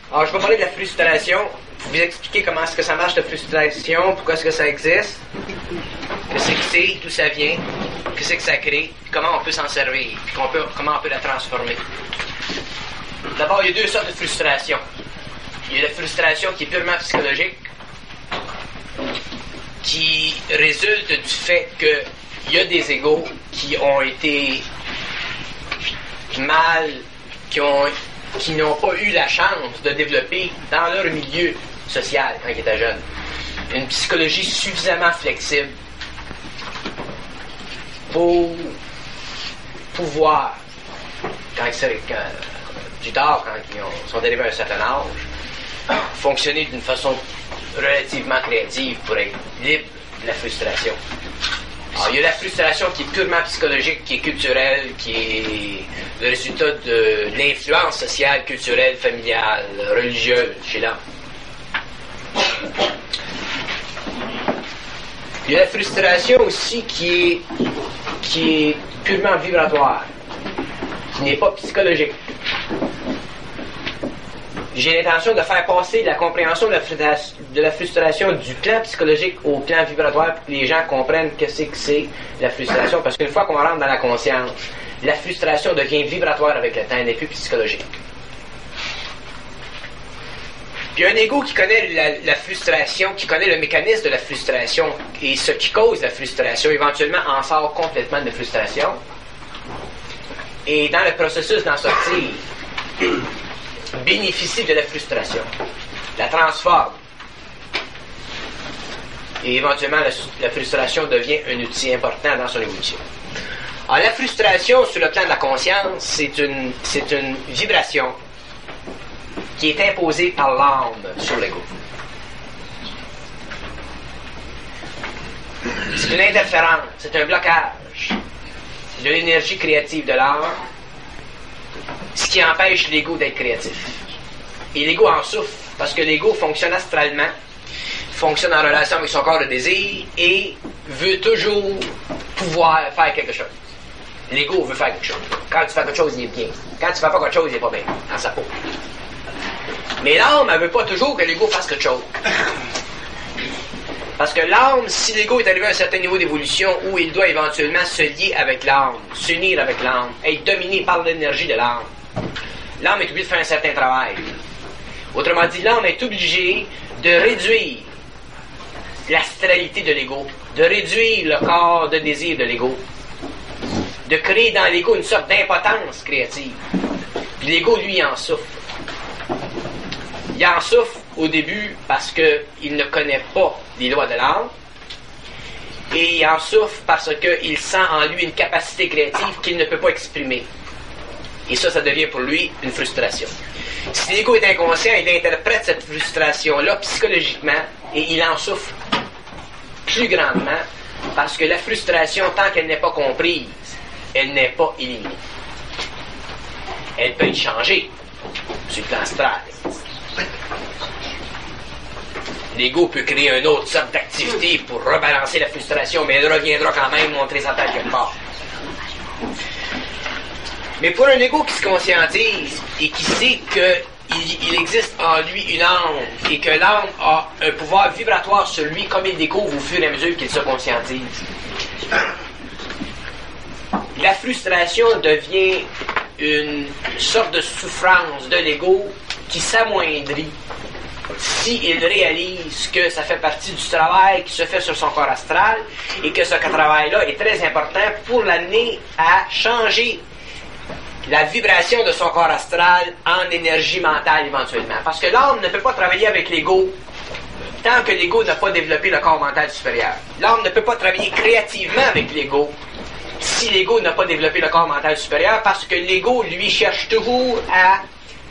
Alors, je vais parler de la frustration, vous expliquer comment est-ce que ça marche la frustration, pourquoi est-ce que ça existe, qu'est-ce que c'est, d'où ça vient, qu'est-ce que ça crée, comment on peut s'en servir, puis comment on peut la transformer. D'abord, il y a deux sortes de frustration. Il y a la frustration qui est purement psychologique, qui résulte du fait qu'il y a des égos qui ont été mal, qui n'ont pas eu la chance de développer dans leur milieu social quand ils étaient jeunes une psychologie suffisamment flexible pour pouvoir, plus tard, quand ils sont arrivés à un certain âge, fonctionner d'une façon relativement créative pour être libre de la frustration. Alors, il y a la frustration qui est purement psychologique, qui est culturelle, qui est le résultat de l'influence sociale, culturelle, familiale, religieuse chez l'homme. Il y a la frustration aussi qui est purement vibratoire, qui n'est pas psychologique. J'ai l'intention de faire passer la compréhension de la frustration du plan psychologique au plan vibratoire pour que les gens comprennent que c'est la frustration. Parce qu'une fois qu'on rentre dans la conscience, la frustration devient vibratoire avec le temps, elle n'est plus psychologique. Puis un ego qui connaît la frustration, qui connaît le mécanisme de la frustration et ce qui cause la frustration, éventuellement en sort complètement de frustration. Et dans le processus d'en sortir, bénéficie de la frustration, la transforme. Et éventuellement, la frustration devient un outil important dans son évolution. Alors, la frustration, sur le plan de la conscience, c'est une vibration qui est imposée par l'âme sur l'ego. C'est une interférence, c'est un blocage de l'énergie créative de l'âme, ce qui empêche l'ego d'être créatif. Et l'ego en souffre, parce que l'ego fonctionne astralement, fonctionne en relation avec son corps de désir et veut toujours pouvoir faire quelque chose. L'ego veut faire quelque chose. Quand tu fais quelque chose, il est bien. Quand tu fais pas quelque chose, il est pas bien, dans sa peau. Mais l'âme, elle veut pas toujours que l'ego fasse quelque chose. Parce que l'âme, si l'ego est arrivé à un certain niveau d'évolution où il doit éventuellement se lier avec l'âme, s'unir avec l'âme, être dominé par l'énergie de l'âme, l'âme est obligée de faire un certain travail. Autrement dit, l'âme est obligée de réduire l'astralité de l'ego, de réduire le corps de désir de l'ego, de créer dans l'ego une sorte d'impotence créative. Puis l'ego, lui, en souffre. Il en souffre au début parce qu'il ne connaît pas les lois de l'âme, et il en souffre parce qu'il sent en lui une capacité créative qu'il ne peut pas exprimer. Et ça devient pour lui une frustration. Si l'ego est inconscient, il interprète cette frustration-là psychologiquement, et il en souffre plus grandement, parce que la frustration, tant qu'elle n'est pas comprise, elle n'est pas éliminée. Elle peut être changée sur le plan astral. L'ego peut créer une autre sorte d'activité pour rebalancer la frustration, mais elle reviendra quand même montrer sa tête quelque part. Mais pour un ego qui se conscientise et qui sait qu'il existe en lui une âme et que l'âme a un pouvoir vibratoire sur lui comme il découvre au fur et à mesure qu'il se conscientise, la frustration devient une sorte de souffrance de l'ego qui s'amoindrit s'il réalise que ça fait partie du travail qui se fait sur son corps astral et que ce travail-là est très important pour l'amener à changer la vibration de son corps astral en énergie mentale éventuellement. Parce que l'âme ne peut pas travailler avec l'ego tant que l'ego n'a pas développé le corps mental supérieur. L'âme ne peut pas travailler créativement avec l'ego si l'ego n'a pas développé le corps mental supérieur, parce que l'ego, lui, cherche toujours à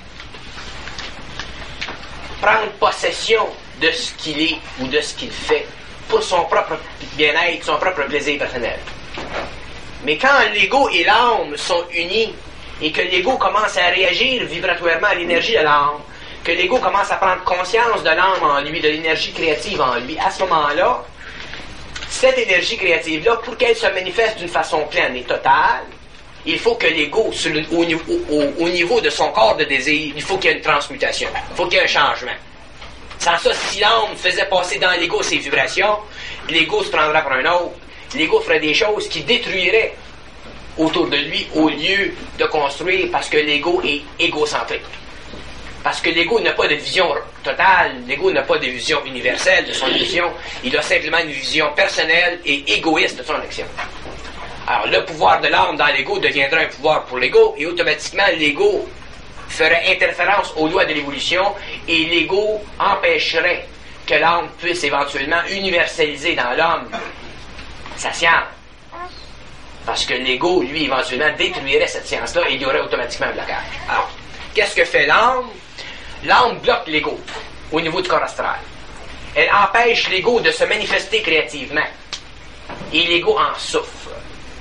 prendre possession de ce qu'il est ou de ce qu'il fait pour son propre bien-être, son propre plaisir personnel. Mais quand l'ego et l'âme sont unis et que l'ego commence à réagir vibratoirement à l'énergie de l'âme, que l'ego commence à prendre conscience de l'âme en lui, de l'énergie créative en lui, à ce moment-là, cette énergie créative-là, pour qu'elle se manifeste d'une façon pleine et totale, il faut que l'ego, au niveau de son corps de désir, il faut qu'il y ait une transmutation. Il faut qu'il y ait un changement. Sans ça, si l'âme faisait passer dans l'ego ses vibrations, l'ego se prendrait pour un autre. L'ego ferait des choses qui détruiraient autour de lui au lieu de construire parce que l'ego est égocentrique. Parce que l'ego n'a pas de vision totale, l'ego n'a pas de vision universelle de son action, il a simplement une vision personnelle et égoïste de son action. Alors le pouvoir de l'âme dans l'ego deviendra un pouvoir pour l'ego et automatiquement l'ego ferait interférence aux lois de l'évolution et l'ego empêcherait que l'âme puisse éventuellement universaliser dans l'homme sa science. Parce que l'ego, lui, éventuellement détruirait cette science-là et il y aurait automatiquement un blocage. Alors, qu'est-ce que fait l'âme? L'âme bloque l'ego au niveau du corps astral. Elle empêche l'ego de se manifester créativement. Et l'ego en souffre.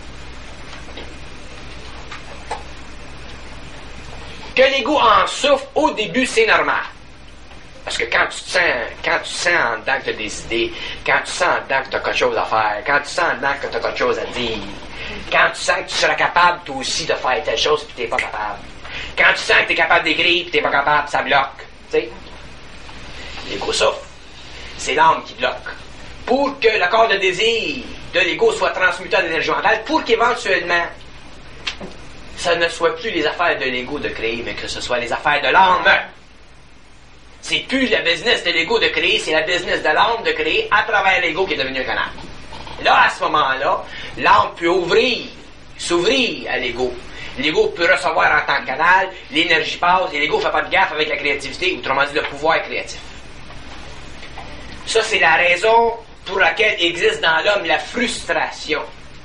Que l'ego en souffre, au début, c'est normal. Parce que quand tu sens en dedans que tu as des idées, quand tu sens en dedans que tu as quelque chose à faire, quand tu sens en dedans que tu as quelque chose à dire, quand tu sens que tu seras capable, toi aussi, de faire telle chose, puis tu n'es pas capable. Quand tu sens que tu es capable d'écrire, puis tu n'es pas capable, ça bloque. Tu sais? L'ego souffre. C'est l'âme qui bloque. Pour que le corps de désir de l'ego soit transmuté en énergie mentale, pour qu'éventuellement, ça ne soit plus les affaires de l'ego de créer, mais que ce soit les affaires de l'âme. C'est plus la business de l'ego de créer, c'est la business de l'âme de créer à travers l'ego qui est devenu un canal. Là, à ce moment-là, l'âme peut s'ouvrir à l'ego. L'ego peut recevoir en tant que canal, l'énergie passe, et l'ego ne fait pas de gaffe avec la créativité, autrement dit le pouvoir créatif. Ça, c'est la raison pour laquelle existe dans l'homme la frustration.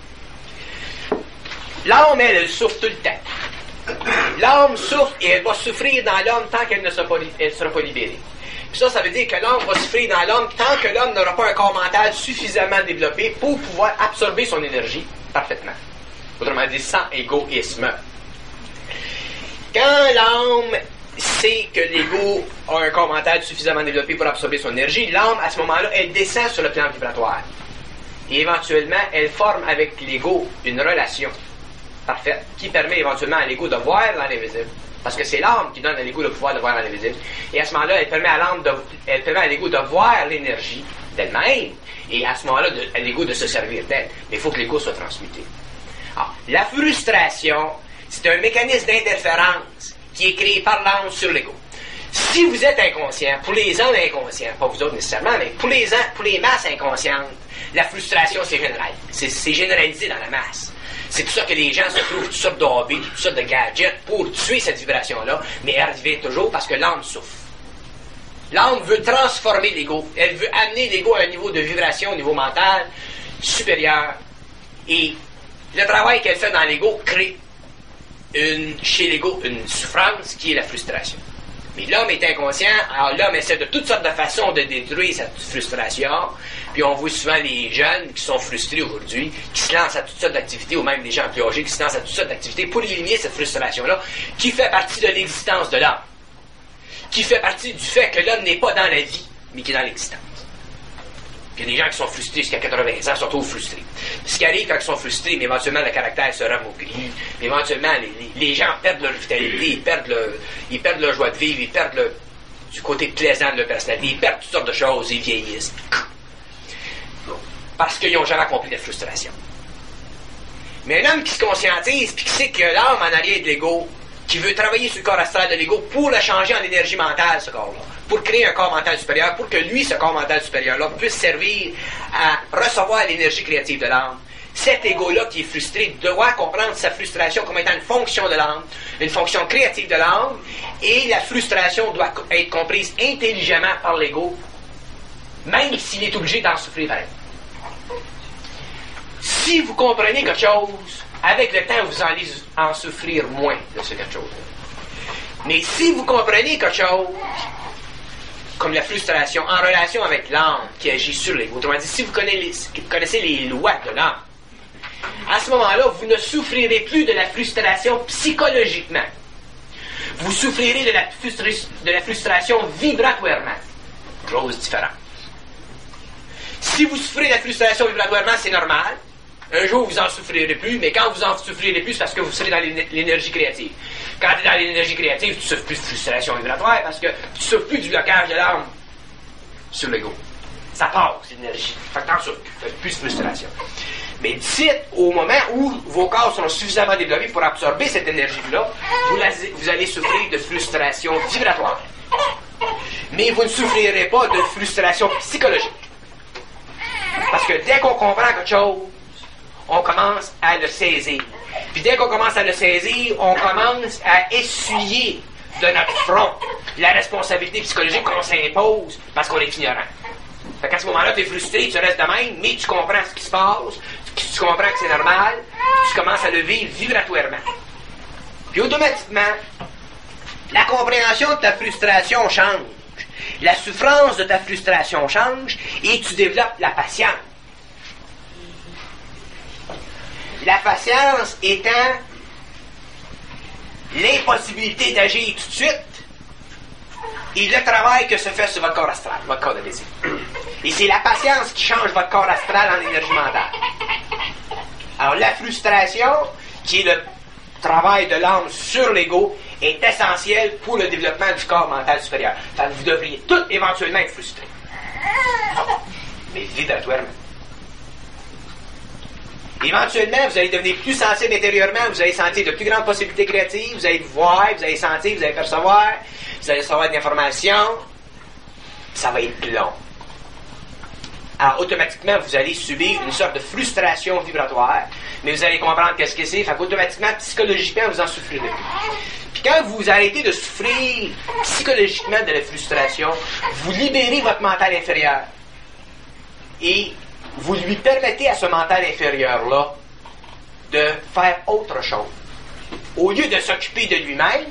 L'âme, elle souffre tout le temps. L'âme souffre et elle va souffrir dans l'homme tant qu'elle ne sera pas libérée. Puis ça veut dire que l'homme va souffrir dans l'homme tant que l'homme n'aura pas un corps mental suffisamment développé pour pouvoir absorber son énergie parfaitement. Autrement dit, sans égoïsme. Quand l'âme sait que l'ego a un corps mental suffisamment développé pour absorber son énergie, l'âme, à ce moment-là, elle descend sur le plan vibratoire. Et éventuellement, elle forme avec l'ego une relation parfaite qui permet éventuellement à l'ego de voir dans l'invisible. Parce que c'est l'âme qui donne à l'ego le pouvoir de voir dans l'invisible. Et à ce moment-là, elle permet à l'ego de voir l'énergie d'elle-même. Et à ce moment-là, à l'ego de se servir d'elle. Mais il faut que l'ego soit transmuté. Alors, la frustration, c'est un mécanisme d'interférence qui est créé par l'âme sur l'ego. Si vous êtes inconscient, pour les hommes inconscients, pas vous autres nécessairement, mais pour les masses inconscientes, la frustration, c'est général. C'est généralisé dans la masse. C'est pour ça que les gens se trouvent toutes sortes d'hobbies, toutes sortes de gadgets pour tuer cette vibration-là, mais elle revient toujours parce que l'âme souffre. L'âme veut transformer l'ego. Elle veut amener l'ego à un niveau de vibration, au niveau mental, supérieur. Et le travail qu'elle fait dans l'ego crée chez l'ego une souffrance qui est la frustration. Mais l'homme est inconscient, alors l'homme essaie de toutes sortes de façons de détruire cette frustration. Puis on voit souvent les jeunes qui sont frustrés aujourd'hui, qui se lancent à toutes sortes d'activités, ou même des gens plus âgés qui se lancent à toutes sortes d'activités pour éliminer cette frustration-là, qui fait partie de l'existence de l'homme. Qui fait partie du fait que l'homme n'est pas dans la vie, mais qui est dans l'existence. Puis il y a des gens qui sont frustrés jusqu'à 80 ans, surtout frustrés. Puis ce qui arrive quand ils sont frustrés, mais éventuellement le caractère se ramougrit, éventuellement les gens perdent leur vitalité, ils perdent leur joie de vivre, ils perdent du côté plaisant de leur personnalité, ils perdent toutes sortes de choses, ils vieillissent. Parce qu'ils n'ont jamais compris la frustration. Mais un homme qui se conscientise, puis qui sait que l'âme en arrière de l'ego, qui veut travailler sur le corps astral de l'ego pour le changer en énergie mentale, ce corps-là, pour créer un corps mental supérieur, pour que lui, ce corps mental supérieur-là, puisse servir à recevoir l'énergie créative de l'âme. Cet ego-là qui est frustré doit comprendre sa frustration comme étant une fonction de l'âme, une fonction créative de l'âme, et la frustration doit être comprise intelligemment par l'ego, même s'il est obligé d'en souffrir pareil. Si vous comprenez quelque chose, avec le temps, vous allez en souffrir moins de ce quelque chose. Mais si vous comprenez quelque chose, comme la frustration, en relation avec l'âme qui agit sur l'ego, autrement dit, si vous connaissez les lois de l'âme, à ce moment-là, vous ne souffrirez plus de la frustration psychologiquement. Vous souffrirez de la frustration vibratoirement. Grosse différence. Si vous souffrez de la frustration vibratoirement, c'est normal. Un jour, vous en souffrirez plus, mais quand vous en souffrirez plus, c'est parce que vous serez dans l'énergie créative. Quand tu es dans l'énergie créative, tu souffres plus de frustration vibratoire parce que tu souffres plus du blocage de l'âme sur l'ego. Ça passe, l'énergie. Fait que t'en souffres plus de frustration. Mais d'ici au moment où vos corps sont suffisamment développés pour absorber cette énergie-là, vous allez souffrir de frustration vibratoire. Mais vous ne souffrirez pas de frustration psychologique. Parce que dès qu'on comprend quelque chose, on commence à le saisir. Puis dès qu'on commence à le saisir, on commence à essuyer de notre front la responsabilité psychologique qu'on s'impose parce qu'on est ignorant. Fait qu'à ce moment-là, tu es frustré, tu restes de même, mais tu comprends ce qui se passe, tu comprends que c'est normal, tu commences à le vivre vibratoirement. Puis automatiquement, la compréhension de ta frustration change. La souffrance de ta frustration change et tu développes la patience. La patience étant l'impossibilité d'agir tout de suite et le travail que se fait sur votre corps astral, votre corps de désir. Et c'est la patience qui change votre corps astral en énergie mentale. Alors la frustration, qui est le travail de l'âme sur l'ego, est essentielle pour le développement du corps mental supérieur. Fait que vous devriez tous éventuellement être frustrés. Mais vibratoirement. Éventuellement, vous allez devenir plus sensible intérieurement, vous allez sentir de plus grandes possibilités créatives, vous allez voir, vous allez sentir, vous allez percevoir, vous allez recevoir de l'information. Ça va être long. Alors, automatiquement, vous allez subir une sorte de frustration vibratoire, mais vous allez comprendre qu'est-ce que c'est, fait qu'automatiquement, psychologiquement, vous en souffrirez plus. Puis quand vous arrêtez de souffrir psychologiquement de la frustration, vous libérez votre mental inférieur. Et vous lui permettez à ce mental inférieur-là de faire autre chose. Au lieu de s'occuper de lui-même,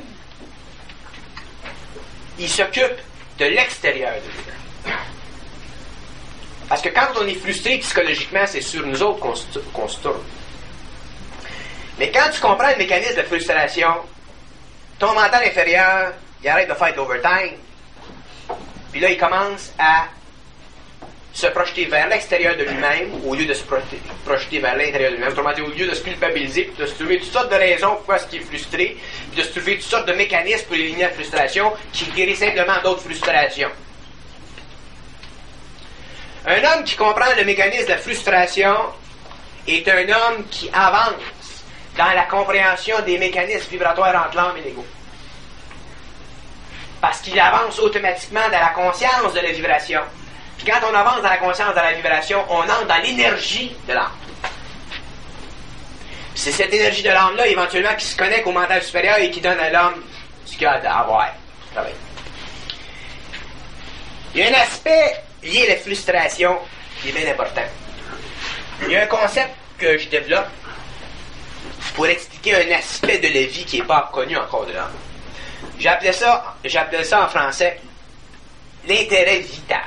il s'occupe de l'extérieur de lui-même. Parce que quand on est frustré psychologiquement, c'est sur nous autres qu'on se tourne. Mais quand tu comprends le mécanisme de frustration, ton mental inférieur, il arrête de faire de l'overtime. Puis là, il commence à se projeter vers l'extérieur de lui-même au lieu de se projeter vers l'intérieur de lui-même. Autrement dit, au lieu de se culpabiliser, puis de se trouver toutes sortes de raisons pourquoi est-ce qu'il est frustré, puis de se trouver toutes sortes de mécanismes pour éliminer la frustration qui guérit simplement d'autres frustrations. Un homme qui comprend le mécanisme de la frustration est un homme qui avance dans la compréhension des mécanismes vibratoires entre l'âme et l'ego. Parce qu'il avance automatiquement dans la conscience de la vibration. Puis quand on avance dans la conscience de la vibration, on entre dans l'énergie de l'âme. C'est cette énergie de l'âme-là, éventuellement, qui se connecte au mental supérieur et qui donne à l'homme ce qu'il a à avoir. Il y a un aspect lié à la frustration qui est bien important. Il y a un concept que je développe pour expliquer un aspect de la vie qui n'est pas connu encore de l'homme. J'appelais ça en français l'intérêt vital.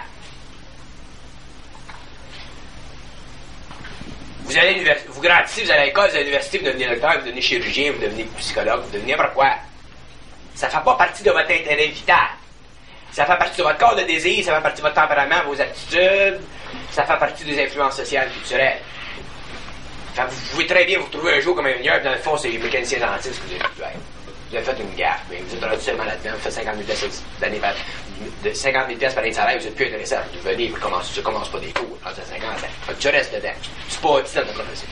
Vous allez à l'université, vous grandissez, vous allez à l'école, vous allez à l'université, vous devenez docteur, vous devenez chirurgien, vous devenez psychologue, vous devenez n'importe quoi. Ça ne fait pas partie de votre intérêt vital. Ça fait partie de votre corps de désir, ça fait partie de votre tempérament, vos attitudes, ça fait partie des influences sociales, culturelles. Enfin, vous pouvez très bien vous retrouver un jour comme ingénieur, puis dans le fond, c'est les mécaniciens dentistes que vous avez fait une gaffe, mais vous êtes rendu seulement là-dedans, vous faites 50 000 pièces par année de salaire, vous êtes plus intéressant. Vous venez, tu ne commences pas des cours, à 50 ans. Tu restes dedans. Tu pas petit dans ta profession.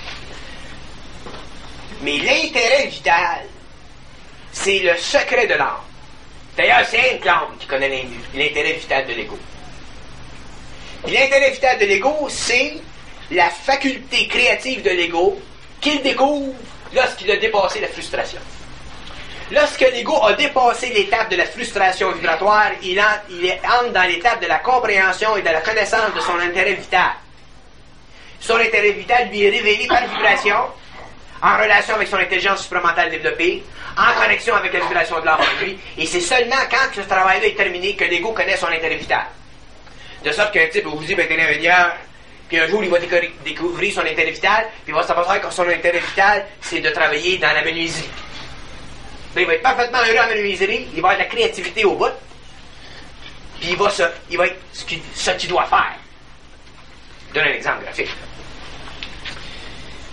Mais l'intérêt vital, c'est le secret de l'âme. D'ailleurs, c'est une l'âme qui connaît l'intérêt vital de l'ego. Et l'intérêt vital de l'ego, c'est la faculté créative de l'ego qu'il découvre lorsqu'il a dépassé la frustration. Lorsque l'ego a dépassé l'étape de la frustration vibratoire, il entre dans l'étape de la compréhension et de la connaissance de son intérêt vital. Son intérêt vital lui est révélé par vibration, en relation avec son intelligence supramentale développée, en connexion avec la vibration de l'âme en lui, et c'est seulement quand ce travail-là est terminé que l'ego connaît son intérêt vital. De sorte qu'un type vous dit, ben, t'es un ingénieur, puis un jour, il va découvrir son intérêt vital, puis il va s'apercevoir que son intérêt vital, c'est de travailler dans la menuiserie. Ben, il va être parfaitement heureux en menuiserie, il va avoir de la créativité au bout, puis il va être ce qu'il doit faire. Je donne un exemple graphique.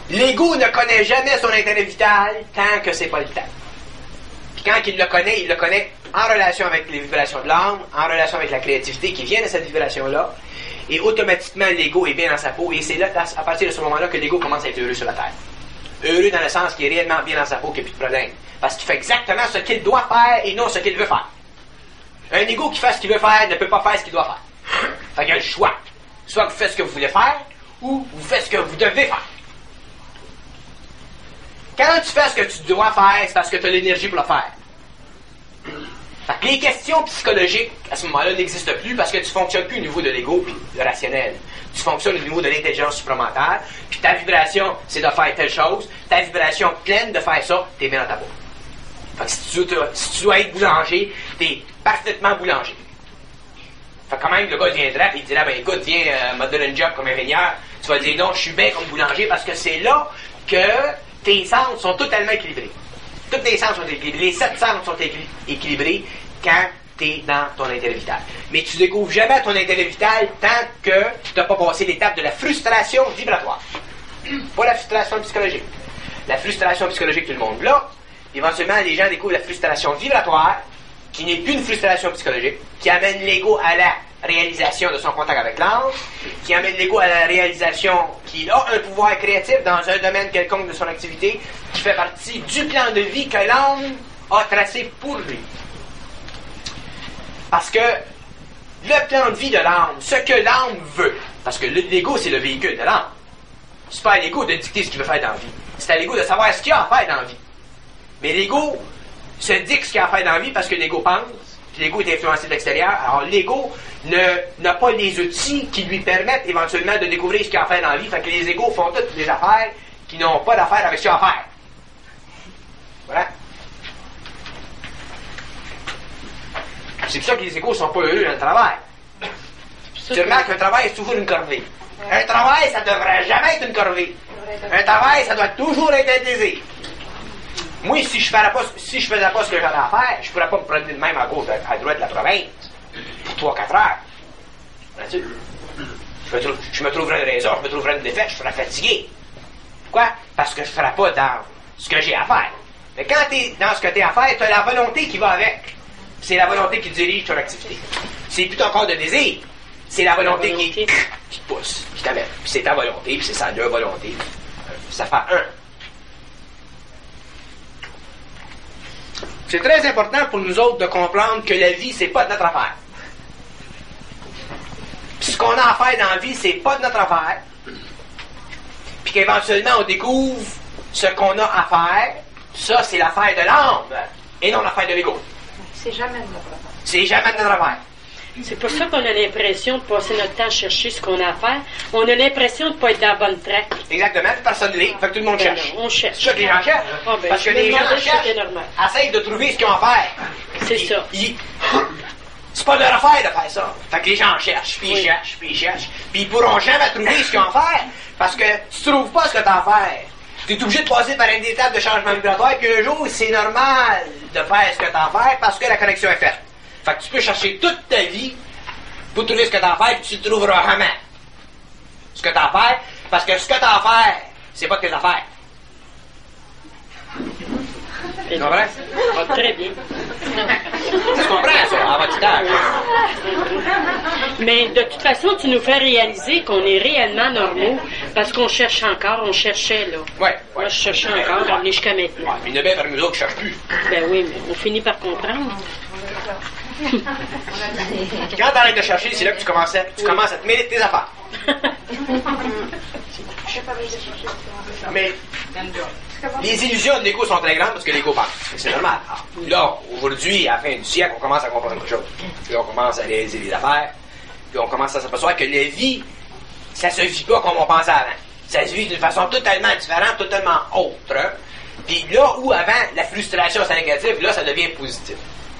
L'ego ne connaît jamais son intérêt vital tant que c'est pas le temps. Puis quand il le connaît en relation avec les vibrations de l'âme, en relation avec la créativité qui vient de cette vibration-là, et automatiquement l'ego est bien dans sa peau, et c'est là, à partir de ce moment-là, que l'ego commence à être heureux sur la Terre. Heureux dans le sens qu'il est réellement bien dans sa peau, qu'il n'y a plus de problème. Parce qu'il fait exactement ce qu'il doit faire et non ce qu'il veut faire. Un ego qui fait ce qu'il veut faire ne peut pas faire ce qu'il doit faire. Fait qu'il y a le choix. Soit vous faites ce que vous voulez faire, ou vous faites ce que vous devez faire. Quand tu fais ce que tu dois faire, c'est parce que tu as l'énergie pour le faire. Fait que les questions psychologiques, à ce moment-là, n'existent plus parce que tu ne fonctionnes plus au niveau de l'ego puis le rationnel. Tu fonctionnes au niveau de l'intelligence supramentale, puis ta vibration, c'est de faire telle chose. Ta vibration pleine de faire ça, t'es bien dans ta peau. Fait que si tu dois être boulanger, t'es parfaitement boulanger. Fait que quand même, le gars viendrait et il dirait, ben écoute, viens, me donner un job comme ingénieur. Tu vas dire, non, je suis bien comme boulanger parce que c'est là que tes sens sont totalement équilibrés. Tous les sens sont équilibrés. Les 7 sens sont équilibrés quand tu es dans ton intérêt vital. Mais tu découvres jamais ton intérêt vital tant que tu n'as pas passé l'étape de la frustration vibratoire. Pas la frustration psychologique. La frustration psychologique, tout le monde l'a. Éventuellement, les gens découvrent la frustration vibratoire, qui n'est plus une frustration psychologique, qui amène l'ego à la réalisation de son contact avec l'âme, qui amène l'ego à la réalisation qu'il a un pouvoir créatif dans un domaine quelconque de son activité, qui fait partie du plan de vie que l'âme a tracé pour lui. Parce que le plan de vie de l'âme, ce que l'âme veut, parce que l'ego c'est le véhicule de l'âme, c'est pas à l'ego de dicter ce qu'il veut faire dans la vie, c'est à l'ego de savoir ce qu'il a à faire dans la vie. Mais l'ego se dicte ce qu'il a à faire dans la vie parce que l'ego pense, puis l'ego est influencé de l'extérieur. Alors l'ego n'a pas les outils qui lui permettent éventuellement de découvrir ce qu'il a à faire dans la vie. Fait que les égos font toutes des affaires qui n'ont pas d'affaires avec ce qu'il a à faire. Voilà. C'est pour ça que les égos ne sont pas heureux dans le travail. Tu remarques qu'un travail est toujours une corvée. Un travail, ça devrait jamais être une corvée. Un travail, ça doit toujours être un désir. Moi, si je faisais pas ce que j'avais à faire, je pourrais pas me promener de même à gauche, à droite de la province pour 3-4 heures. Je me trouverais une raison, je me trouverais une défaite, je serais fatigué. Pourquoi? Parce que je ne ferais pas dans ce que j'ai à faire. Mais quand tu es dans ce que tu as à faire, tu as la volonté qui va avec. C'est la volonté qui dirige ton activité. C'est plus ton corps de désir. C'est la volonté qui te pousse, qui t'amène. Puis c'est ta volonté, puis c'est sa deux volonté. Ça fait un. C'est très important pour nous autres de comprendre que la vie, c'est pas de notre affaire. Puis ce qu'on a à faire dans la vie, c'est pas de notre affaire. Puis qu'éventuellement, on découvre ce qu'on a à faire. Ça, c'est l'affaire de l'âme et non l'affaire de l'ego. C'est jamais de notre affaire. C'est jamais de notre affaire. C'est pour ça qu'on a l'impression de passer notre temps à chercher ce qu'on a à faire. On a l'impression de ne pas être dans la bonne track. Exactement, personne ne l'est, fait que tout le monde cherche. Non, on cherche. C'est ça que les gens cherchent. Ah, ben, parce que les gens cherchent, essayent de trouver ce qu'ils ont à faire. C'est ça. C'est pas leur affaire de faire ça. Fait que les gens cherchent, puis ils cherchent, puis ils cherchent. Puis ils pourront jamais trouver ce qu'ils ont à faire, parce que tu trouves pas ce que tu as à faire. Tu es obligé de passer par une étape de changement vibratoire, puis un jour, c'est normal de faire ce que tu as à faire, parce que la connexion est faite. Fait que tu peux chercher toute ta vie pour trouver ce que tu as à faire, puis tu ne trouveras jamais ce que tu as à faire, parce que ce que tu as à faire, c'est pas tes affaires. Tu comprends? Ah, très bien. Tu comprends ça, en votre temps? Mais de toute façon, tu nous fais réaliser qu'on est réellement normaux, parce qu'on cherche encore, on cherchait là. Ouais. Moi, je cherchais encore, on est jusqu'à maintenant. Il y en a bien parmi nous autres qui ne cherchent plus. Ben oui, mais on finit par comprendre. Quand tu arrêtes de chercher, c'est là que tu commences à te mêler de tes affaires. Mais les illusions de l'ego sont très grandes parce que l'ego pense. C'est normal. Là, aujourd'hui, à la fin du siècle, on commence à comprendre autre chose. Puis on commence à réaliser les affaires. Puis on commence à s'apercevoir que la vie, ça se vit pas comme on pensait avant. Ça se vit d'une façon totalement différente, totalement autre. Puis là où avant, la frustration c'est négatif, là, ça devient positif.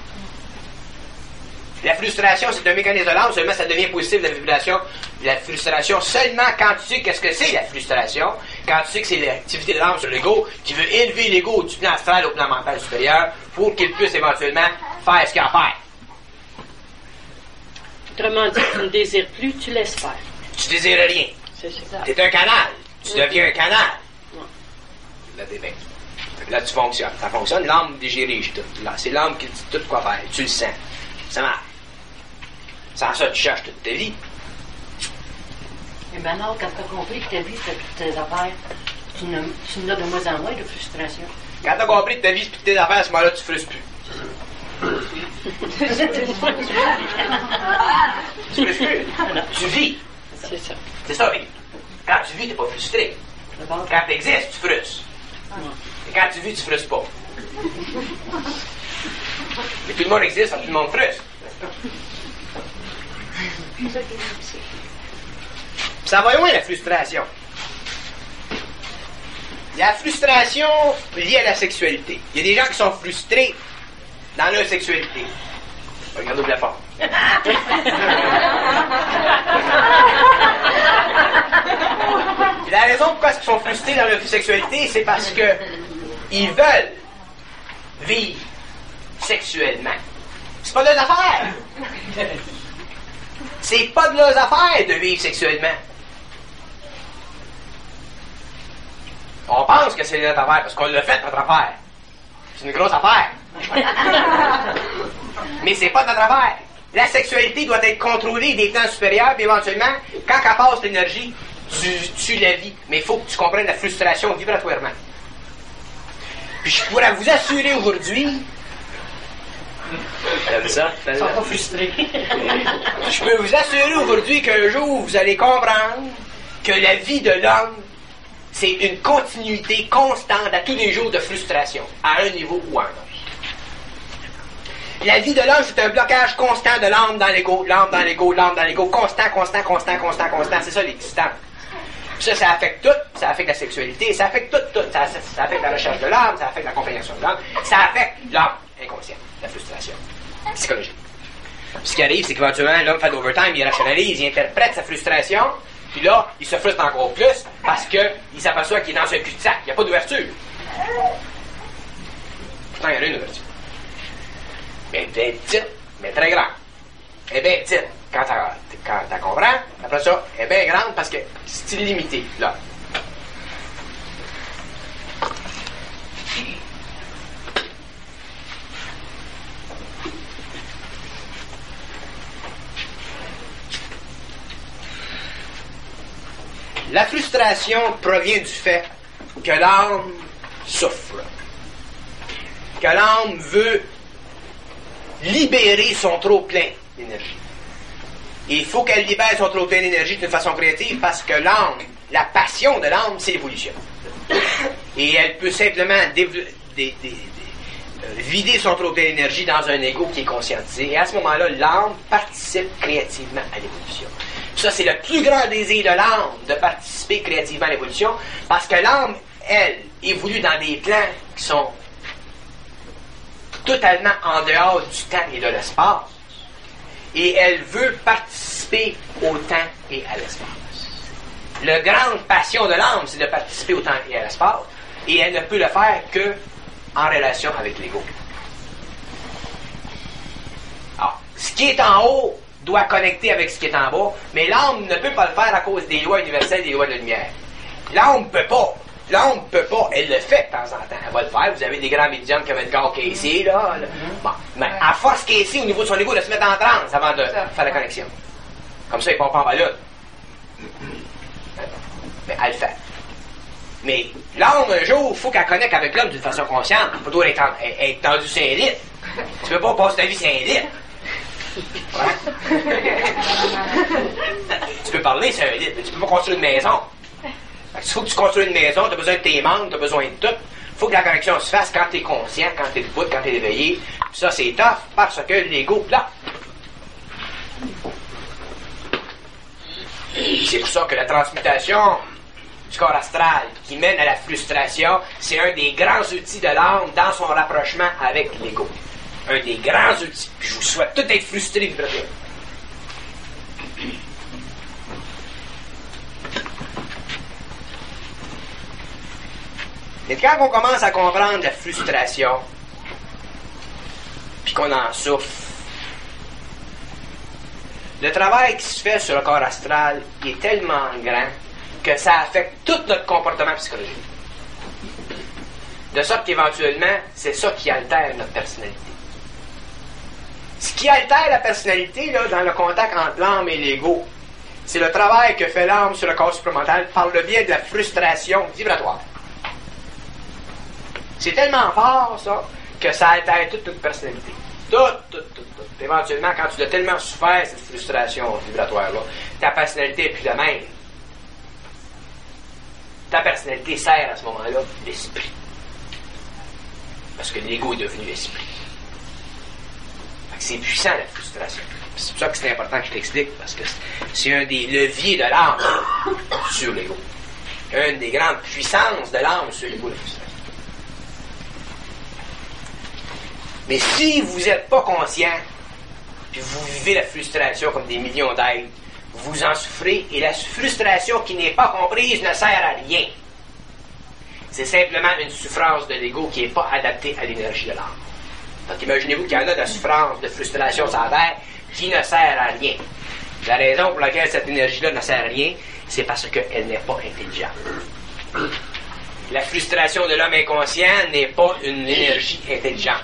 La frustration, c'est un mécanisme de l'âme, seulement ça devient positif, la frustration, seulement quand tu sais qu'est-ce que c'est la frustration, quand tu sais que c'est l'activité de l'âme sur l'ego, qui veut élever l'ego du plan astral au plan mental supérieur, pour qu'il puisse éventuellement faire ce qu'il a à faire. Autrement dit, tu ne désires plus, tu laisses faire. Tu désires rien. C'est ça. Tu es un canal. Tu deviens un canal. là, t'es là, tu fonctionnes. Ça fonctionne, l'âme dirige tout. Là, c'est l'âme qui dit tout quoi faire. Tu le sens. Ça marche. Sans ça, tu cherches toute ta vie. Mais maintenant, quand tu as compris que ta vie, c'est toutes tes affaires, tu n'as de moins en moins de frustration. Quand tu as compris que ta vie, c'est toutes tes affaires, à ce moment-là, tu frustres plus. Tu frustres plus. Tu vis. C'est ça. C'est ça, vivre. Quand tu vis, tu n'es pas frustré. Quand tu existes, tu frustres. Et quand tu vis, tu frustres pas. Mais tout le monde existe, tout le monde frustre. Ça va loin, la frustration. Il y a la frustration liée à la sexualité. Il y a des gens qui sont frustrés dans leur sexualité. Regardez au plafond. La raison pourquoi ils sont frustrés dans leur sexualité, c'est parce que ils veulent vivre sexuellement. C'est pas de leurs affaires. C'est pas de leurs affaires de vivre sexuellement. On pense que c'est notre affaire parce qu'on l'a fait notre affaire. C'est une grosse affaire. Mais c'est pas notre affaire. La sexualité doit être contrôlée des temps supérieurs, puis éventuellement, quand elle passe l'énergie, tu la vis. Mais il faut que tu comprennes la frustration vibratoirement. Puis je pourrais vous assurer aujourd'hui. T'as vu ça? Ils sont pas frustrés. Je peux vous assurer aujourd'hui qu'un jour, vous allez comprendre que la vie de l'homme, c'est une continuité constante à tous les jours de frustration, à un niveau ou à un autre. La vie de l'homme, c'est un blocage constant de l'âme dans l'ego, l'âme dans l'ego, l'âme dans l'ego, constant. C'est ça l'existence. Ça affecte tout. Ça affecte la sexualité, ça affecte tout. Ça affecte la recherche de l'âme, ça affecte la compréhension de l'âme, ça affecte l'âme inconsciente, la frustration psychologique. Puis ce qui arrive, c'est qu'éventuellement, l'homme fait d'overtime, il rationalise, il interprète sa frustration, puis là, il se frustre encore plus parce qu'il s'aperçoit qu'il est dans un cul-de-sac. Il n'y a pas d'ouverture. Pourtant, il y en a une ouverture. Mais bien petite, mais très grande. Elle est bien petite quand tu comprends. Après ça, elle est bien grande parce que c'est illimité, là. La frustration provient du fait que l'âme souffre. Que l'âme veut libérer son trop-plein d'énergie. Et il faut qu'elle libère son trop-plein d'énergie d'une façon créative parce que l'âme, la passion de l'âme, c'est l'évolution. Et elle peut simplement vider son trop-plein d'énergie dans un ego qui est conscientisé. Et à ce moment-là, l'âme participe créativement à l'évolution. Ça, c'est le plus grand désir de l'âme, de participer créativement à l'évolution, parce que l'âme, elle, évolue dans des plans qui sont totalement en dehors du temps et de l'espace. Et elle veut participer au temps et à l'espace. La grande passion de l'âme, c'est de participer au temps et à l'espace, et elle ne peut le faire que en relation avec l'ego. Alors, ce qui est en haut doit connecter avec ce qui est en bas, mais l'âme ne peut pas le faire à cause des lois universelles, des lois de lumière. L'âme peut pas. L'âme peut pas, elle le fait de temps en temps. Elle va le faire. Vous avez des grands médiums comme Edgar Cayce, là. Bon, mais à force Cayce, au niveau de son ego, de se mettre en transe avant de faire la connexion. Comme ça, il pompe en ballon. Mais elle le fait. Mais l'âme, un jour, il faut qu'elle connecte avec l'homme d'une façon consciente. Il faut toujours être tendu 5 litres. Tu peux pas passer ta vie 5 litres. Ouais. Tu peux parler, c'est un lit, mais tu peux pas construire une maison. Il faut que tu construis une maison, tu as besoin de tes membres, tu as besoin de tout. Il faut que la connexion se fasse quand tu es conscient, quand tu es debout, quand tu es éveillé. Puis ça, c'est tough parce que l'ego, là. C'est pour ça que la transmutation du corps astral qui mène à la frustration, c'est un des grands outils de l'âme dans son rapprochement avec l'ego. Un des grands outils. Puis je vous souhaite tout être frustré du premier. Mais quand on commence à comprendre la frustration, puis qu'on en souffre, le travail qui se fait sur le corps astral est tellement grand que ça affecte tout notre comportement psychologique. De sorte qu'éventuellement, c'est ça qui altère notre personnalité. Ce qui altère la personnalité, là, dans le contact entre l'âme et l'ego, c'est le travail que fait l'âme sur le corps supramental par le biais de la frustration vibratoire. C'est tellement fort, ça, que ça altère toute notre personnalité. Tout. Éventuellement, quand tu as tellement souffert cette frustration vibratoire-là, ta personnalité n'est plus la même. Ta personnalité sert à ce moment-là l'esprit. Parce que l'ego est devenu l'esprit. C'est puissant, la frustration. C'est pour ça que c'est important que je t'explique, parce que c'est un des leviers de l'âme sur l'ego. Une des grandes puissances de l'âme sur l'ego, la frustration. Mais si vous n'êtes pas conscient, puis vous vivez la frustration comme des millions d'êtres, vous en souffrez, et la frustration qui n'est pas comprise ne sert à rien. C'est simplement une souffrance de l'ego qui n'est pas adaptée à l'énergie de l'âme. Donc imaginez-vous qu'il y en a de souffrance, de frustration sans terre qui ne sert à rien. La raison pour laquelle cette énergie-là ne sert à rien, c'est parce qu'elle n'est pas intelligente. La frustration de l'homme inconscient n'est pas une énergie intelligente.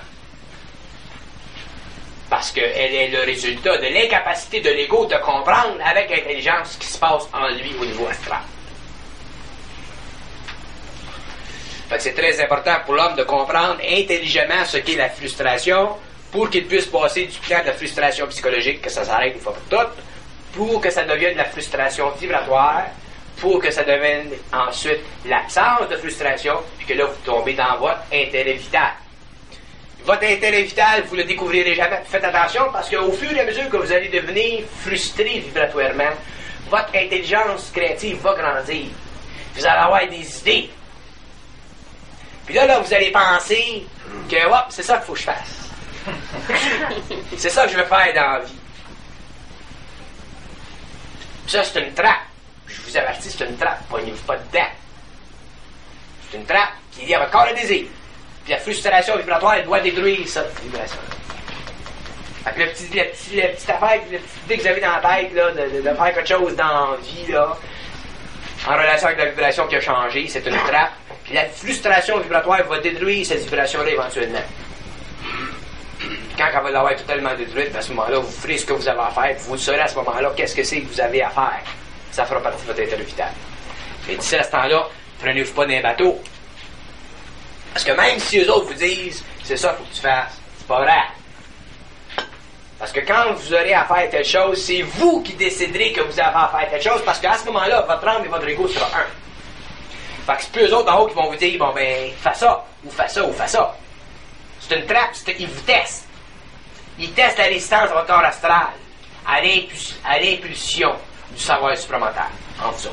Parce qu'elle est le résultat de l'incapacité de l'ego de comprendre avec intelligence ce qui se passe en lui au niveau astral. Fait que c'est très important pour l'homme de comprendre intelligemment ce qu'est la frustration pour qu'il puisse passer du plan de la frustration psychologique, que ça s'arrête une fois pour toutes, pour que ça devienne de la frustration vibratoire, pour que ça devienne ensuite l'absence de frustration, puis que là, vous tombez dans votre intérêt vital. Votre intérêt vital, vous le découvrirez jamais. Faites attention, parce qu'au fur et à mesure que vous allez devenir frustré vibratoirement, votre intelligence créative va grandir. Vous allez avoir des idées. Puis là, vous allez penser que, c'est ça qu'il faut que je fasse. C'est ça que je veux faire dans la vie. Puis ça, c'est une trappe. Je vous avertis, c'est une trappe. Pognez-vous pas dedans. C'est une trappe qui est liée à votre corps de désir. Puis la frustration vibratoire, elle doit détruire cette vibration. Fait que la petite affaire, la petite idée que vous avez dans la tête, là, de faire quelque chose dans la vie, là, en relation avec la vibration qui a changé, c'est une trappe. Puis la frustration vibratoire va détruire cette vibration-là éventuellement. Quand elle va l'avoir totalement détruite, à ce moment-là, vous ferez ce que vous avez à faire, puis vous saurez à ce moment-là qu'est-ce que c'est que vous avez à faire. Ça fera partie de votre intérêt vital. Et d'ici à ce temps-là, prenez-vous pas d'un bateau. Parce que même si eux autres vous disent, c'est ça qu'il faut que tu fasses, c'est pas vrai. Parce que quand vous aurez à faire telle chose, c'est vous qui déciderez que vous avez à faire telle chose, parce qu'à ce moment-là, votre âme et votre ego sera un. Fait que c'est plus eux autres en haut qui vont vous dire, bon ben, fais ça, ou fais ça, ou fais ça. C'est une trappe, ils vous testent. Ils testent la résistance à votre corps astral, à l'impulsion du savoir supramental, en vous autres.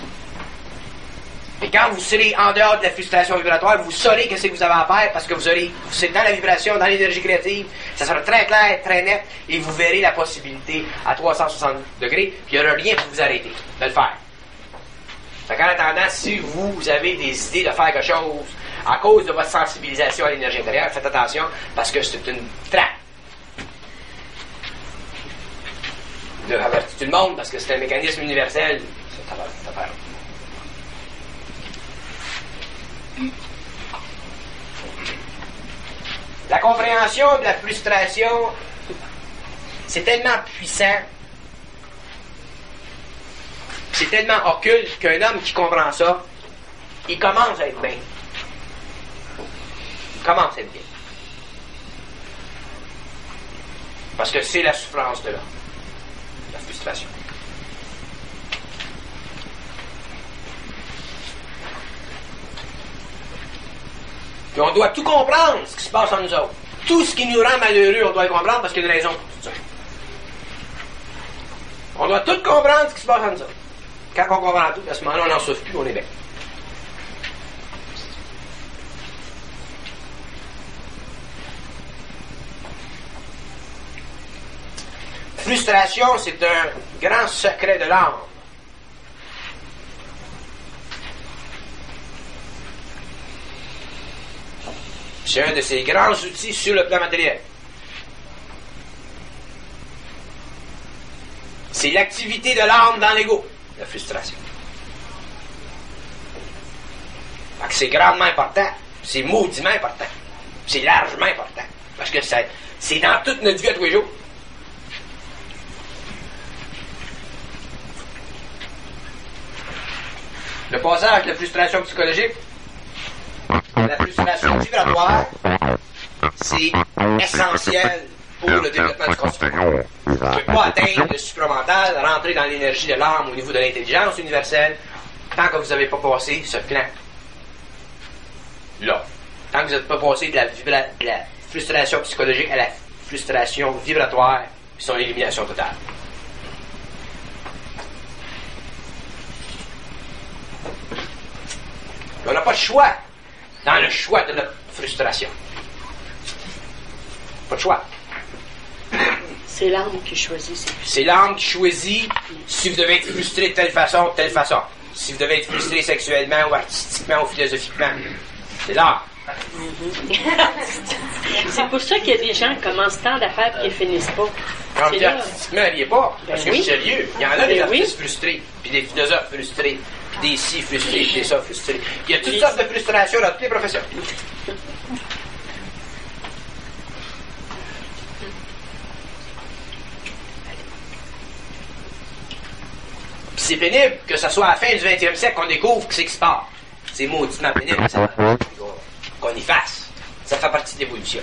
Et quand vous serez en dehors de la frustration vibratoire, vous saurez ce que vous avez à faire, parce que vous serez dans la vibration, dans l'énergie créative, ça sera très clair, très net, et vous verrez la possibilité à 360 degrés, puis il n'y aura rien pour vous arrêter de le faire. Fait qu'en attendant, si vous avez des idées de faire quelque chose à cause de votre sensibilisation à l'énergie intérieure, faites attention, parce que c'est une trappe. De avertir tout le monde, parce que c'est un mécanisme universel, cette affaire. La compréhension de la frustration, c'est tellement puissant, c'est tellement occulte qu'un homme qui comprend ça, il commence à être bien. Il commence à être bien. Parce que c'est la souffrance de l'homme, la frustration. Puis on doit tout comprendre, ce qui se passe en nous autres. Tout ce qui nous rend malheureux, on doit le comprendre parce qu'il y a une raison pour tout ça. On doit tout comprendre ce qui se passe en nous autres. Quand on comprend tout, à ce moment-là, on n'en souffre plus, on est bien. Frustration, c'est un grand secret de l'âme. C'est un de ces grands outils sur le plan matériel. C'est l'activité de l'âme dans l'ego, la frustration. Donc c'est grandement important. C'est maudiment important. C'est largement important. Parce que c'est dans toute notre vie à tous les jours. Le passage de frustration psychologique, la frustration vibratoire, c'est essentiel pour le développement du constructeur. On ne peut pas atteindre le supramental, rentrer dans l'énergie de l'âme au niveau de l'intelligence universelle, tant que vous n'avez pas passé ce plan-là. Tant que vous n'êtes pas passé de la frustration psychologique à la frustration vibratoire, puis son élimination totale. On n'a pas de choix dans le choix de notre frustration. Pas de choix. C'est l'âme qui choisit. C'est l'âme qui choisit si vous devez être frustré de telle façon, de telle façon. Si vous devez être frustré sexuellement ou artistiquement ou philosophiquement. C'est l'âme. C'est pour ça qu'il y a des gens qui commencent tant d'affaires et qui ne finissent pas. Quand tu artistiquement, il n'y est pas. Parce que je suis sérieux. Il y en a des artistes frustrés, puis des philosophes frustrés, puis des ci frustrés, puis des ça frustrés. Il y a toutes sortes de frustrations dans toutes les professions. Puis c'est pénible que ce soit à la fin du 20e siècle qu'on découvre que c'est qui se passe. C'est mauditement pénible qu'on y fasse. Ça fait partie de l'évolution.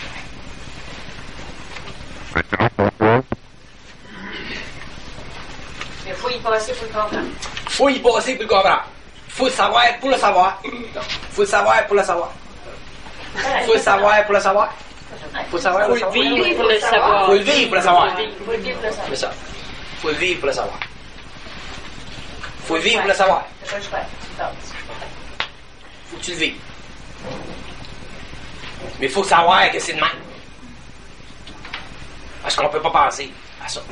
Il faut y passer pour le comprendre. Faut y passer pour le comprendre. Faut le savoir pour le savoir. Faut le savoir pour le savoir. Faut le savoir pour le savoir. Faut le savoir pour le savoir. Faut le vivre pour le savoir. Faut le vivre pour le savoir. Faut le vivre pour le savoir. C'est ça. Faut le vivre pour le savoir. Faut le vivre pour le savoir. C'est pas le choix. Faut que tu le vives. Mais il faut savoir que c'est de même. Parce qu'on ne peut pas penser à ça.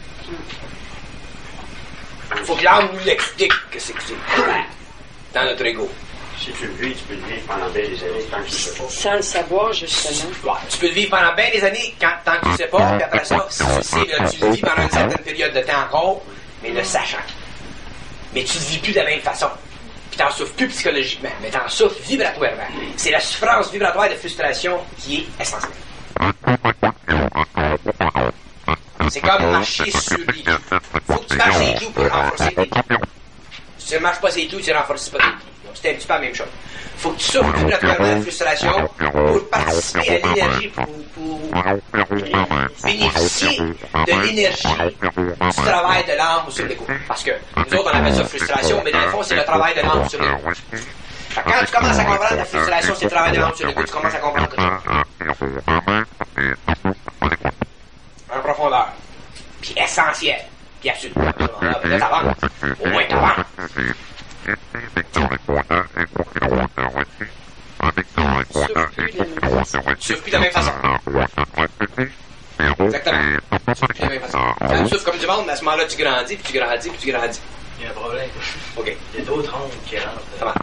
Il faut que l'âme nous l'explique que c'est dans notre ego. Si tu le vis, tu peux le vivre pendant bien des années tant que tu ne sais pas. Sans le savoir, justement. Ouais, tu peux le vivre pendant bien des années tant que tu ne sais pas, puis après ça, si tu le sais, là, tu le vis pendant une certaine période de temps encore, mais le sachant. Mais tu ne le vis plus de la même façon. Puis tu n'en souffres plus psychologiquement, mais tu en souffres vibratoirement. C'est la souffrance vibratoire de frustration qui est essentielle. C'est comme marcher sur les clous. Faut que tu marches les clous pour renforcer les clous. Si tu ne marches pas ces clous, tu ne renforces pas les clous. C'est un petit peu la même chose. Faut que tu souffres vibratoirement de frustration pour participer à l'énergie, pour bénéficier de l'énergie du travail de l'âme sur l'égo. Parce que nous autres, on appelle ça frustration, mais dans le fond, c'est le travail de l'âme sur l'égo. Quand tu commences à comprendre la frustration, c'est le travail de l'âme sur l'égo, tu commences à comprendre quelque chose. En profondeur. Puis essentiel. Puis absolument. Là, t'avances. Au moins, t'avances. Tu souffres plus de la même façon. Exactement. Tu souffres plus de la même façon. Quand tu souffres comme du monde, mais à ce moment-là, tu grandis, puis tu grandis, puis tu grandis. Il y a un problème. OK. Il y a d'autres ondes qui rentrent. Ça va.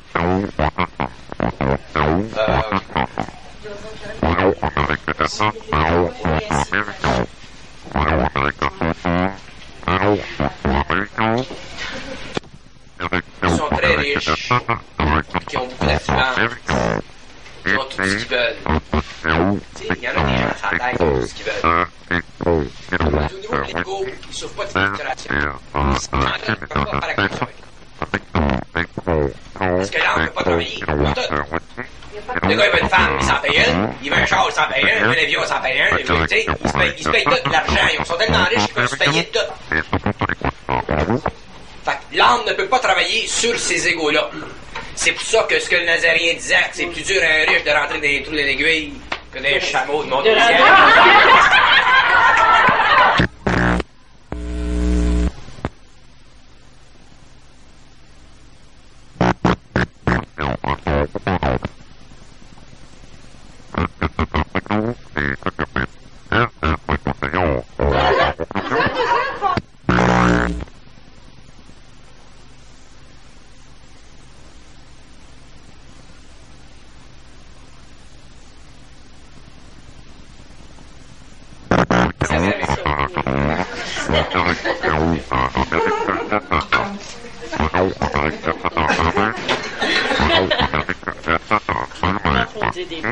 Ils sont très riches, qui ont beaucoup d'influence, qui ont tout ce qu'ils veulent. Tu sais, il y en a des gens sur la tête qui ont tout ce qu'ils veulent. Au niveau de l'ego, ils ne souffrent pas de frustration. Ils s'engagent pas par la conscience. Parce que là, on ne peut pas travailler. Le gars, il veut une femme, il s'en paye une. Il veut un char, il s'en paye un. Il veut un avion, il s'en paye un. Tu sais, ils se payent tout de l'argent. Ils sont tellement riches qu'ils peuvent se payer tout. Fait que l'âme ne peut pas travailler sur ces égos-là. C'est pour ça que ce que le Nazarien disait, que c'est plus dur à un riche de rentrer dans les trous d'une aiguille que dans un chameau de monter au ciel.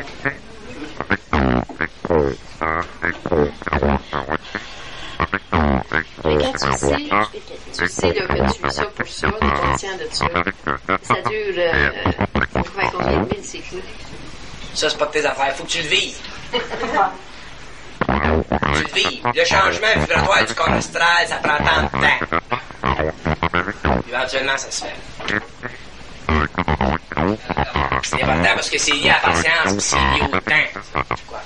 Mais quand tu sais là, que tu fais ça pour ça, tu es conscient de ça, ça dure ça fait combien de millisecondes? Ça, c'est pas de tes affaires. Faut que tu le vives. Tu le vives. Le changement vibratoire du corps astral, ça prend tant de temps. Éventuellement, ça se fait. C'est important parce que c'est lié à la patience, puis c'est lié au temps. Quoi?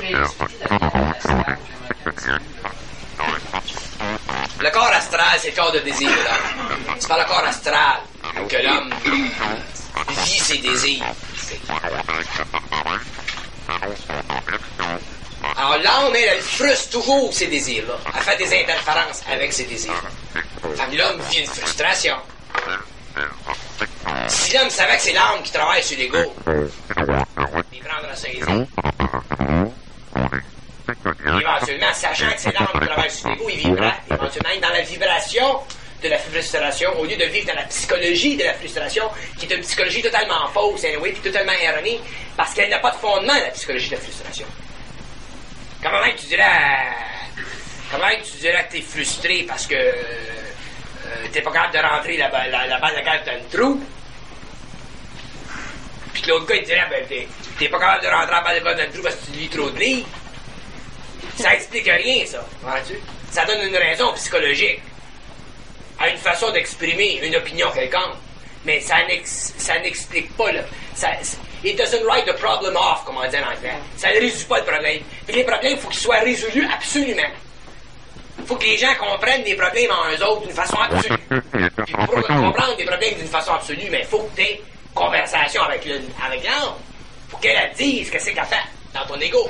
Le corps astral, c'est le corps de désir de l'homme. C'est par le corps astral que l'homme vit ses désirs. Alors l'âme, elle frustre toujours ces désirs-là. Elle fait des interférences avec ces désirs. Fait que l'homme vit une frustration. Si l'homme savait que c'est l'âme qui travaille sur l'ego, il prendra ça aisé. Éventuellement, sachant que c'est l'âme qui travaille sur l'ego, il vivra éventuellement dans la vibration de la frustration, au lieu de vivre dans la psychologie de la frustration, qui est une psychologie totalement fausse, anyway, puis totalement erronée, parce qu'elle n'a pas de fondement, la psychologie de la frustration. Comment tu dirais que t'es frustré parce que t'es pas capable de rentrer la balle de golf dans le trou? Puis que l'autre gars, il dirait, t'es pas capable de rentrer la balle de golf dans le trou parce que tu lis trop de livres? Ça explique rien, ça. Vois-tu? Ça donne une raison psychologique à une façon d'exprimer une opinion quelconque. Mais ça n'explique pas, là. It doesn't write the problem off, comme on dit en anglais. Ça ne résout pas le problème. Puis les problèmes, il faut qu'ils soient résolus absolument. Il faut que les gens comprennent les problèmes en eux autres d'une façon absolue. Puis pour comprendre des problèmes d'une façon absolue, mais il faut que tu aies conversation avec l'âme. Il faut qu'elle dise ce que c'est qu'elle fait dans ton ego.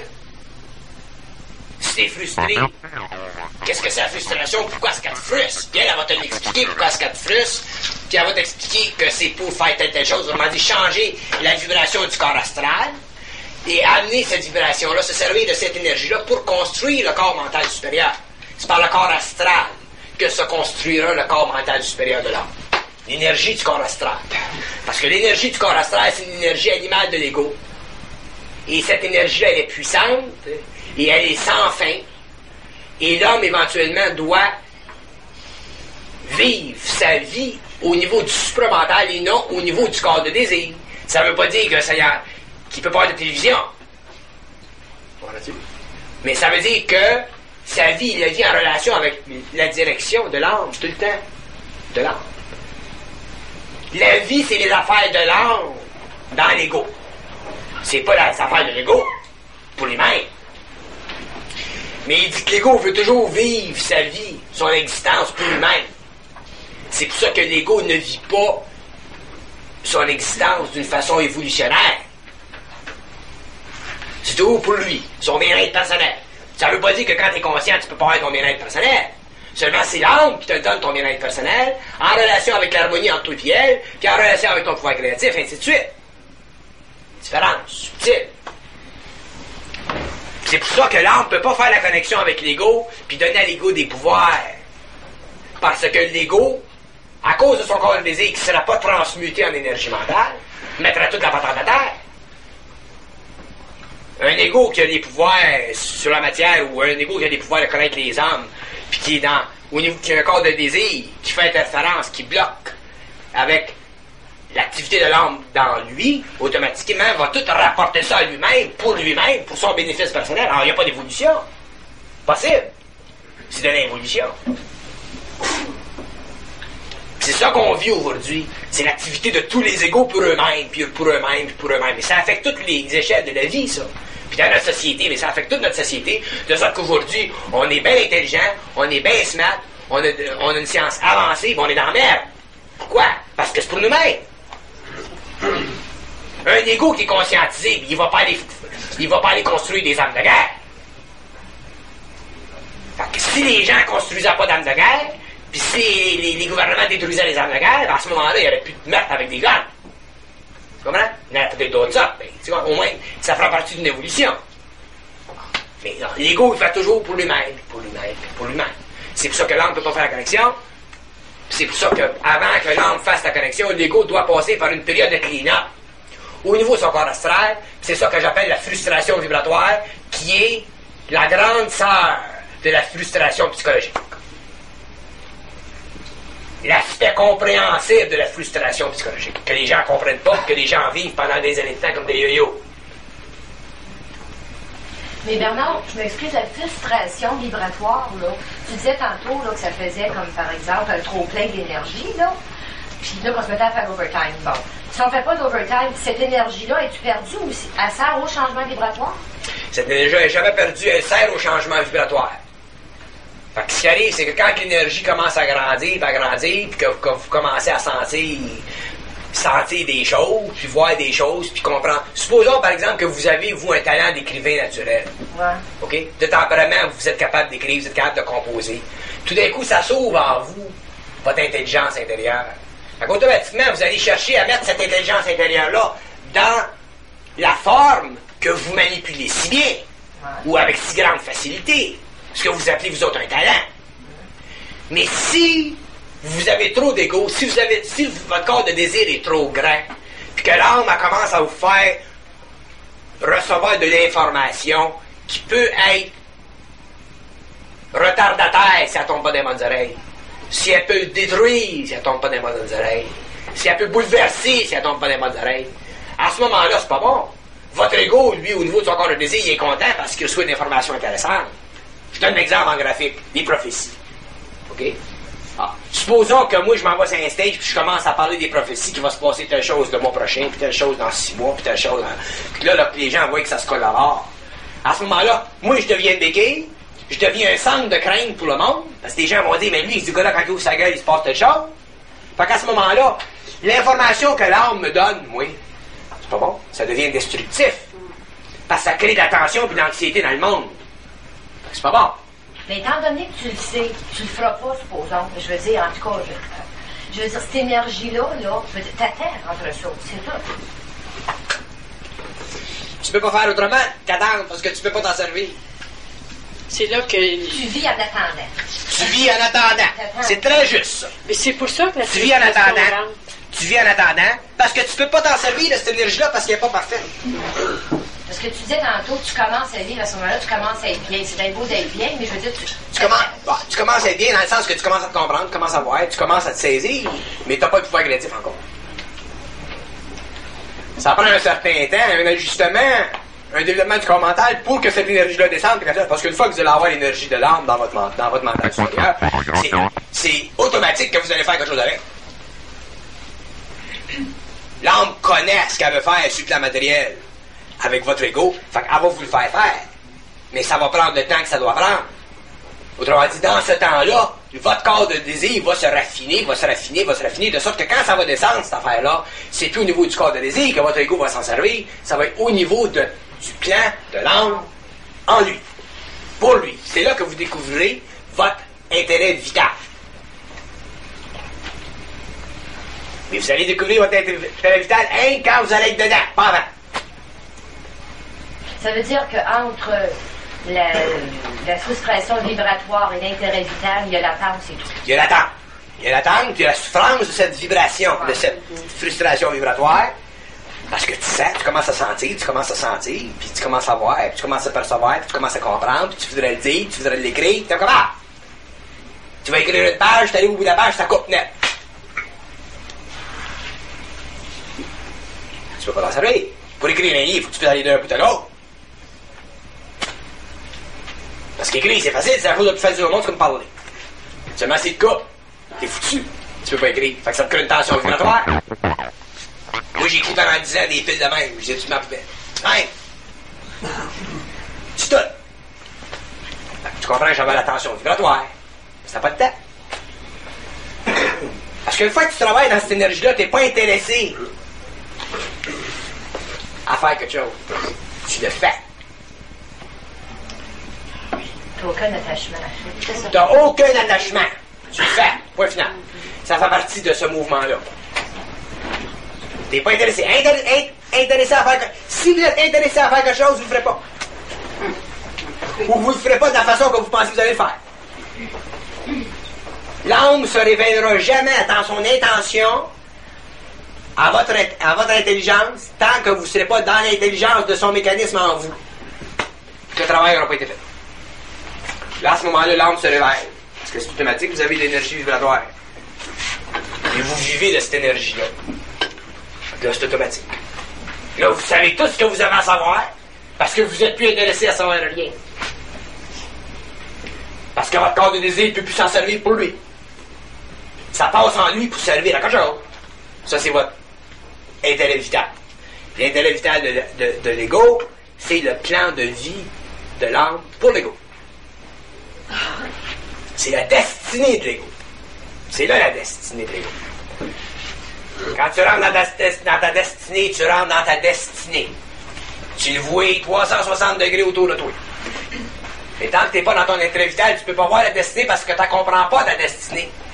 Si t'es frustré, qu'est-ce que c'est la frustration? Pourquoi est-ce qu'elle te frustre? Puis elle va te l'expliquer pourquoi est-ce qu'elle te frustre. Puis elle va t'expliquer que c'est pour faire telle chose. Autrement dit, changer la vibration du corps astral et amener cette vibration-là, se servir de cette énergie-là pour construire le corps mental supérieur. C'est par le corps astral que se construira le corps mental supérieur de l'homme. L'énergie du corps astral. Parce que l'énergie du corps astral, c'est une énergie animale de l'ego. Et cette énergie-là, elle est puissante. Et elle est sans fin. Et l'homme, éventuellement, doit vivre sa vie au niveau du supramental et non au niveau du corps de désir. Ça ne veut pas dire que qu'il peut pas avoir de télévision. Mais ça veut dire que sa vie, il a vit en relation avec la direction de l'âme, tout le temps. De l'âme. La vie, c'est les affaires de l'âme dans l'ego. C'est pas les affaires de l'ego pour lui-même. Mais il dit que l'ego veut toujours vivre sa vie, son existence pour lui-même. C'est pour ça que l'ego ne vit pas son existence d'une façon évolutionnaire. C'est toujours pour lui, son bien-être personnel. Ça ne veut pas dire que quand tu es conscient, tu peux pas avoir ton bien-être personnel. Seulement, c'est l'âme qui te donne ton bien-être personnel, en relation avec l'harmonie entre toi et elle, puis en relation avec ton pouvoir créatif, ainsi de suite. Différence, subtile. C'est pour ça que l'âme ne peut pas faire la connexion avec l'ego puis donner à l'ego des pouvoirs. Parce que l'ego, à cause de son corps de désir qui ne sera pas transmuté en énergie mentale, mettra toute la patente à terre. Un ego qui a des pouvoirs sur la matière ou un ego qui a des pouvoirs de connaître les hommes puis qui est qui a un corps de désir qui fait interférence, qui bloque avec l'activité de l'âme dans lui, automatiquement, va tout rapporter ça à lui-même, pour son bénéfice personnel. Alors, il n'y a pas d'évolution. Possible. C'est de l'involution. C'est ça qu'on vit aujourd'hui. C'est l'activité de tous les égos pour eux-mêmes, puis pour eux-mêmes, puis pour eux-mêmes. Et ça affecte toutes les échelles de la vie, ça. Puis dans notre société, mais ça affecte toute notre société, de sorte qu'aujourd'hui, on est bien intelligent, on est bien smart, on a une science avancée, puis on est dans la merde. Pourquoi? Parce que c'est pour nous-mêmes. Un ego qui est conscientisé, il va pas aller construire des armes de guerre. Fait que si les gens construisaient pas d'armes de guerre, puis si les gouvernements détruisaient les armes de guerre, à ce moment-là, il n'y aurait plus de meurtres avec des guns. Tu comprends? Il y en a peut-être d'autres sortes, mais au moins, ça fera partie d'une évolution. Mais non, l'ego, il fait toujours pour lui-même, pour lui-même, pour lui-même. C'est pour ça que l'âme ne peut pas faire la connexion. C'est pour ça qu'avant que l'âme fasse la connexion, l'ego doit passer par une période de clean-up, au niveau de son corps astral. C'est ça que j'appelle la frustration vibratoire, qui est la grande sœur de la frustration psychologique. L'aspect compréhensible de la frustration psychologique, que les gens ne comprennent pas, que les gens vivent pendant des années de temps comme des yo-yo. Mais Bernard, je m'excuse, la frustration vibratoire, là, tu disais tantôt là, que ça faisait comme par exemple un trop-plein d'énergie, là, puis là, qu'on se mettait à faire l'overtime. Bon, si on ne fait pas d'overtime, cette énergie-là, est-tu perdue ou elle sert au changement vibratoire? Cette énergie n'est jamais perdue, elle sert au changement vibratoire. Fait que ce qui arrive, c'est que quand l'énergie commence à grandir, puis que vous commencez à sentir des choses, puis voir des choses, puis comprendre. Supposons, par exemple, que vous avez, vous, un talent d'écrivain naturel. Ouais. OK? De tempérament, vous êtes capable d'écrire, vous êtes capable de composer. Tout d'un coup, ça s'ouvre en vous, votre intelligence intérieure. Fait qu'automatiquement, vous allez chercher à mettre cette intelligence intérieure-là dans la forme que vous manipulez si bien, ou avec si grande facilité. Ce que vous appelez, vous autres, un talent. Mais si vous avez trop d'ego, si votre corps de désir est trop grand, puis que l'âme elle commence à vous faire recevoir de l'information qui peut être retardataire si elle tombe pas dans les bonnes oreilles, si elle peut détruire si elle tombe pas dans les bonnes oreilles, si elle peut bouleverser si elle tombe pas dans les bonnes oreilles, à ce moment-là, c'est pas bon. Votre ego, lui, au niveau de son corps de désir, il est content parce qu'il reçoit une information intéressante. Je donne un exemple en graphique, des prophéties. OK? Ah. Supposons que moi, je m'en vais sur un stage, puis je commence à parler des prophéties, qu'il va se passer telle chose le mois prochain, puis telle chose dans 6 mois, puis telle chose dans... Puis là, les gens voient que ça se collabore. À ce moment-là, moi, je deviens une béquille, je deviens un centre de crainte pour le monde, parce que les gens vont dire, mais lui, ce gars-là, quand il ouvre sa gueule, il se passe telle chose. Fait qu'à ce moment-là, l'information que l'âme me donne, moi, c'est pas bon, ça devient destructif. Parce que ça crée de la tension et de l'anxiété dans le monde. C'est pas bon. Mais étant donné que tu le sais, tu le feras pas, supposons. Je veux dire, en tout cas, je veux dire, cette énergie-là, là, je veux dire, t'attends entre choses, c'est tout. Tu peux pas faire autrement qu'attendre parce que tu peux pas t'en servir. C'est là que... Tu vis en attendant. Tu vis en attendant. C'est très juste, ça. Mais c'est pour ça que la Tu vis en attendant. Tu vis en attendant parce que tu peux pas t'en servir de cette énergie-là parce qu'elle est pas parfaite. Parce que tu disais tantôt que tu commences à vivre à ce moment-là, tu commences à être bien. C'est bien beau d'être bien, mais je veux dire, tu commences à être bien dans le sens que tu commences à te comprendre, tu commences à voir, tu commences à te saisir, mais t'as pas le pouvoir créatif encore. Ça prend un certain temps, un ajustement, un développement du corps mental pour que cette énergie-là descende. Parce qu'une fois que vous allez avoir l'énergie de l'âme dans votre mental supérieur, c'est automatique que vous allez faire quelque chose avec. L'âme connaît ce qu'elle veut faire sur le plan matériel avec votre ego, fait qu'elle va vous le faire faire. Mais ça va prendre le temps que ça doit prendre. Autrement dit, dans ce temps-là, votre corps de désir va se raffiner, de sorte que quand ça va descendre, cette affaire-là, c'est plus au niveau du corps de désir que votre ego va s'en servir, ça va être au niveau du plan de l'âme en lui, pour lui. C'est là que vous découvrirez votre intérêt vital. Mais vous allez découvrir votre intérêt vital quand vous allez être dedans, pas avant. Ça veut dire qu'entre la frustration vibratoire et l'intérêt vital, il y a l'attente, c'est tout. Il y a l'attente. Il y a l'attente, puis il y a la souffrance de cette vibration, de cette frustration vibratoire. Parce que tu sens, tu commences à sentir, puis tu commences à voir, puis tu commences à percevoir, puis tu commences à comprendre, puis tu voudrais le dire, tu voudrais l'écrire, tu comment? Tu vas écrire une page, tu arrives au bout de la page, ça coupe net. Tu peux pas t'en servir. Pour écrire un livre, il faut que tu peux aller d'un bout à l'autre. Parce qu'écrire, c'est facile, c'est la chose la plus facile au monde, c'est comme parler. Seulement si tu coupes, t'es foutu. Tu peux pas écrire. Fait que ça te crée une tension vibratoire. Moi, j'ai écrit pendant 10 ans des piles de même. J'ai dit, tu m'en pouvais. Hein? Tu te. Tu comprends que j'avais la tension vibratoire. Ça n'a pas de temps. Parce qu'une fois que tu travailles dans cette énergie-là, t'es pas intéressé à faire quelque chose. Tu le fais. T'as aucun attachement. C'est ça. T'as aucun attachement. Tu le fais. Point final. Ça fait partie de ce mouvement-là. T'es pas intéressé. Intéressé à faire... Si vous êtes intéressé à faire quelque chose, vous le ferez pas. Ou vous le ferez pas de la façon que vous pensez que vous allez le faire. L'âme se révélera jamais dans son intention à votre intelligence tant que vous ne serez pas dans l'intelligence de son mécanisme en vous. Le travail n'aura pas été fait. Là, à ce moment-là, l'âme se réveille. Parce que c'est automatique, vous avez de l'énergie vibratoire. Et vous vivez de cette énergie-là. Là, c'est automatique. Là, vous savez tout ce que vous avez à savoir, parce que vous n'êtes plus intéressé à savoir rien. Parce que votre corps de désir ne peut plus s'en servir pour lui. Ça passe en lui pour servir à quelque chose. Ça, c'est votre intellect vital. L'intellect vital de l'ego, c'est le plan de vie de l'âme pour l'ego. C'est la destinée de l'ego. C'est là la destinée de l'ego. Quand tu rentres dans ta destinée, tu rentres dans ta destinée. Tu le vois 360 degrés autour de toi. Et tant que tu n'es pas dans ton intellect vital, tu ne peux pas voir la destinée parce que tu ne comprends pas ta destinée.